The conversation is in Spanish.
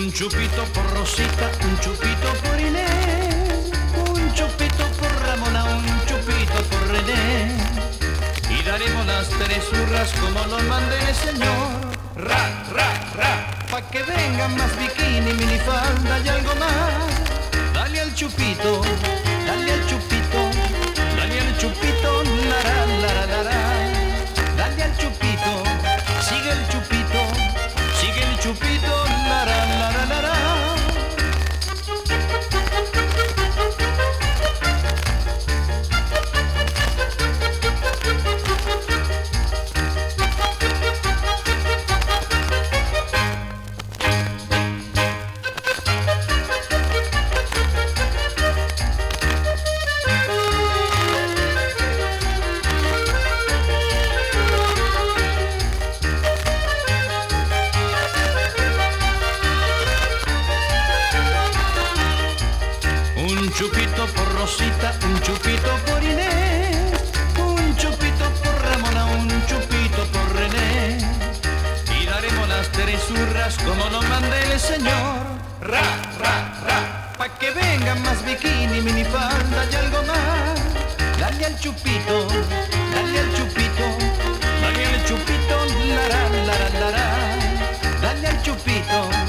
chupito por Rosita, un chupito por Inés, un chupito por Ramona, un chupito por René. Y daremos las tres hurras como nos mande el señor. Ra, ra, ra, pa' que vengan más bikini, minifalda y algo más. Dale al chupito, dale al chupito, dale al chupito, lara, lara, lara. Dale al chupito, sigue el chupito, sigue el chupito, lara, lara, lara. Un chupito por Rosita, un chupito por Inés, un chupito por Ramona, un chupito por René. Y daremos las tres hurras como nos mande el señor. Ra, ra, ra, pa' que vengan más bikini, minifalda y algo más. Dale al chupito, dale al chupito, dale al chupito, lara, lara, lara. Dale al chupito.